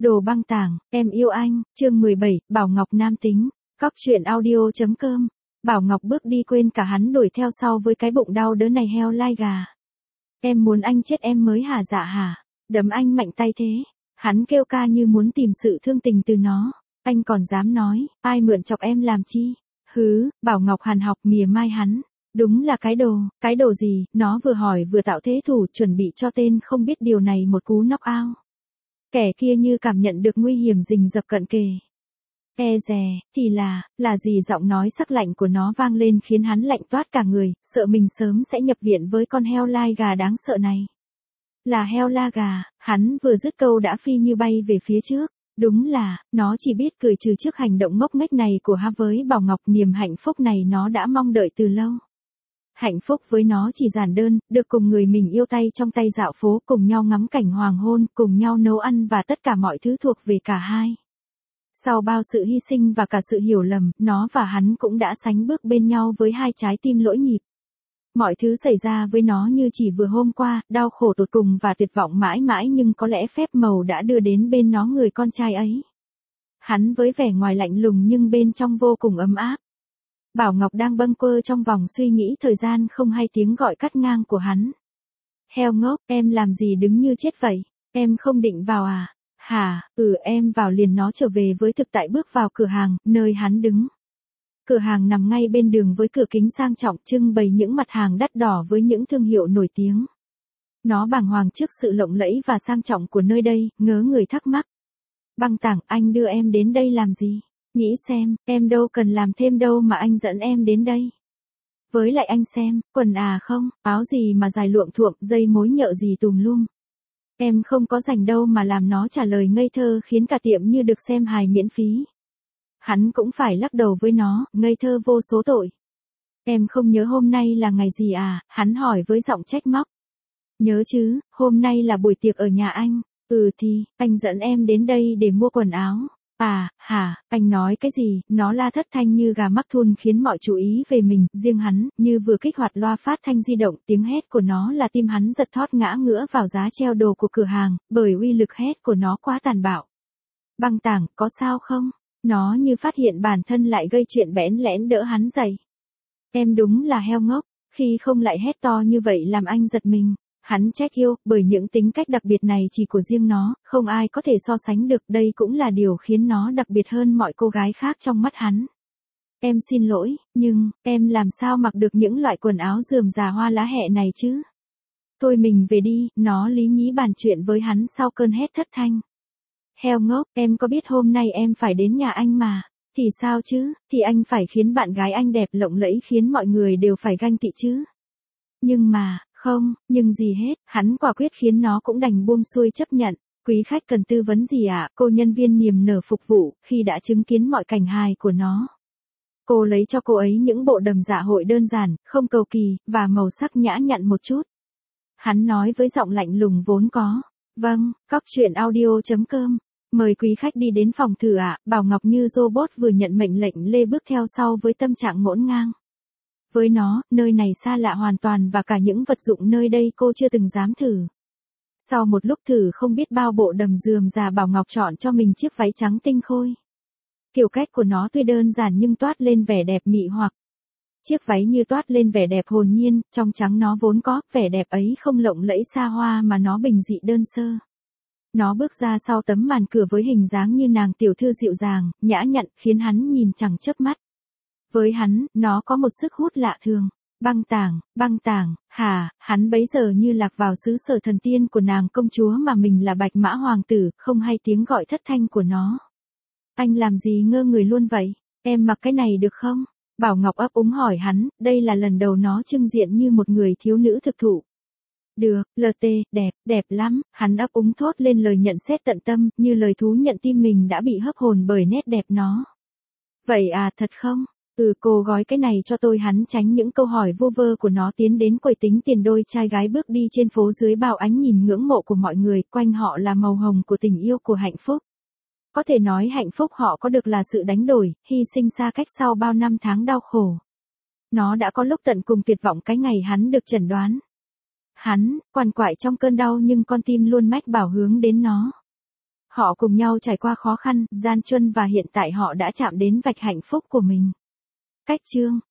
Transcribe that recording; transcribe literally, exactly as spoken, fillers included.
Đồ băng tảng, em yêu anh, chương mười bảy, Bảo Ngọc nam tính, cóc truyện audio.com. Bảo Ngọc bước đi quên cả hắn đuổi theo sau với cái bụng đau đớn này heo lai gà. Em muốn anh chết em mới hả dạ hả, đấm anh mạnh tay thế. Hắn kêu ca như muốn tìm sự thương tình từ nó. Anh còn dám nói, ai mượn chọc em làm chi? Hứ, Bảo Ngọc hàn học mỉa mai hắn. Đúng là cái đồ, cái đồ gì, nó vừa hỏi vừa tạo thế thủ chuẩn bị cho tên không biết điều này một cú knock out. Kẻ kia như cảm nhận được nguy hiểm rình rập cận kề. E dè, thì là, là gì giọng nói sắc lạnh của nó vang lên khiến hắn lạnh toát cả người, sợ mình sớm sẽ nhập viện với con heo lai gà đáng sợ này. Là heo la gà, hắn vừa dứt câu đã phi như bay về phía trước. Đúng là, nó chỉ biết cười trừ trước hành động ngốc nghếch này của Ha với Bảo Ngọc, niềm hạnh phúc này nó đã mong đợi từ lâu. Hạnh phúc với nó chỉ giản đơn, được cùng người mình yêu tay trong tay dạo phố, cùng nhau ngắm cảnh hoàng hôn, cùng nhau nấu ăn và tất cả mọi thứ thuộc về cả hai. Sau bao sự hy sinh và cả sự hiểu lầm, nó và hắn cũng đã sánh bước bên nhau với hai trái tim lỗi nhịp. Mọi thứ xảy ra với nó như chỉ vừa hôm qua, đau khổ tột cùng và tuyệt vọng mãi mãi, nhưng có lẽ phép màu đã đưa đến bên nó người con trai ấy. Hắn với vẻ ngoài lạnh lùng nhưng bên trong vô cùng ấm áp. Bảo Ngọc đang bâng quơ trong vòng suy nghĩ thời gian không hay tiếng gọi cắt ngang của hắn. Heo ngốc, em làm gì đứng như chết vậy? Em không định vào à? Hả, ừ em vào liền, nó trở về với thực tại bước vào cửa hàng, nơi hắn đứng. Cửa hàng nằm ngay bên đường với cửa kính sang trọng trưng bày những mặt hàng đắt đỏ với những thương hiệu nổi tiếng. Nó bàng hoàng trước sự lộng lẫy và sang trọng của nơi đây, ngớ người thắc mắc. Băng tảng, anh đưa em đến đây làm gì? Nghĩ xem, em đâu cần làm thêm đâu mà anh dẫn em đến đây. Với lại anh xem, quần à không, áo gì mà dài luộm thuộm, dây mối nhợ gì tùm lum. Em không có rảnh đâu mà làm. Nó trả lời ngây thơ khiến cả tiệm như được xem hài miễn phí. Hắn cũng phải lắc đầu với nó, ngây thơ vô số tội. Em không nhớ hôm nay là ngày gì à? Hắn hỏi với giọng trách móc. Nhớ chứ, hôm nay là buổi tiệc ở nhà anh. Ừ thì, anh dẫn em đến đây để mua quần áo. À, hả, anh nói cái gì? Nó la thất thanh như gà mắc thun khiến mọi chú ý về mình, riêng hắn, như vừa kích hoạt loa phát thanh di động, tiếng hét của nó là tim hắn giật thót ngã ngửa vào giá treo đồ của cửa hàng, bởi uy lực hét của nó quá tàn bạo. Băng tảng, có sao không? Nó như phát hiện bản thân lại gây chuyện bẽn lẽn đỡ hắn dậy. Em đúng là heo ngốc, khi không lại hét to như vậy làm anh giật mình. Hắn trách yêu, bởi những tính cách đặc biệt này chỉ của riêng nó, không ai có thể so sánh được, đây cũng là điều khiến nó đặc biệt hơn mọi cô gái khác trong mắt hắn. Em xin lỗi, nhưng, em làm sao mặc được những loại quần áo rườm rà hoa lá hẹ này chứ? Thôi mình về đi, nó lý nhí bàn chuyện với hắn sau cơn hét thất thanh. Heo ngốc, em có biết hôm nay em phải đến nhà anh mà. Thì sao chứ, thì anh phải khiến bạn gái anh đẹp lộng lẫy khiến mọi người đều phải ganh tị chứ. Nhưng mà, không, nhưng gì hết, hắn quả quyết khiến nó cũng đành buông xuôi chấp nhận. Quý khách cần tư vấn gì ạ? À? Cô nhân viên niềm nở phục vụ, khi đã chứng kiến mọi cảnh hài của nó. Cô lấy cho cô ấy những bộ đầm dạ hội đơn giản, không cầu kỳ, và màu sắc nhã nhặn một chút. Hắn nói với giọng lạnh lùng vốn có. Vâng, cóc truyện audio.com. Mời quý khách đi đến phòng thử ạ. À? Bảo Ngọc như robot vừa nhận mệnh lệnh lê bước theo sau với tâm trạng ngổn ngang. Với nó, nơi này xa lạ hoàn toàn và cả những vật dụng nơi đây cô chưa từng dám thử. Sau một lúc thử không biết bao bộ đầm rườm rà, Bảo Ngọc chọn cho mình chiếc váy trắng tinh khôi. Kiểu cách của nó tuy đơn giản nhưng toát lên vẻ đẹp mị hoặc. Chiếc váy như toát lên vẻ đẹp hồn nhiên, trong trắng nó vốn có, vẻ đẹp ấy không lộng lẫy xa hoa mà nó bình dị đơn sơ. Nó bước ra sau tấm màn cửa với hình dáng như nàng tiểu thư dịu dàng, nhã nhặn, khiến hắn nhìn chẳng chớp mắt. Với hắn, nó có một sức hút lạ thường. Băng tảng, băng tảng, hả, hắn bấy giờ như lạc vào xứ sở thần tiên của nàng công chúa mà mình là bạch mã hoàng tử, không hay tiếng gọi thất thanh của nó. Anh làm gì ngơ người luôn vậy? Em mặc cái này được không? Bảo Ngọc ấp úng hỏi hắn, đây là lần đầu nó trưng diện như một người thiếu nữ thực thụ. Được, lờ tê, đẹp, đẹp lắm, hắn ấp úng thốt lên lời nhận xét tận tâm, như lời thú nhận tim mình đã bị hấp hồn bởi nét đẹp nó. Vậy à, thật không? Ừ, cô gói cái này cho tôi. Hắn tránh những câu hỏi vô vơ của nó, tiến đến quầy tính tiền. Đôi trai gái bước đi trên phố dưới bao ánh nhìn ngưỡng mộ của mọi người, quanh họ là màu hồng của tình yêu, của hạnh phúc. Có thể nói hạnh phúc họ có được là sự đánh đổi, hy sinh xa cách sau bao năm tháng đau khổ. Nó đã có lúc tận cùng tuyệt vọng cái ngày hắn được chẩn đoán. Hắn, quằn quại trong cơn đau nhưng con tim luôn mách bảo hướng đến nó. Họ cùng nhau trải qua khó khăn, gian truân và hiện tại họ đã chạm đến vạch hạnh phúc của mình. Cách chương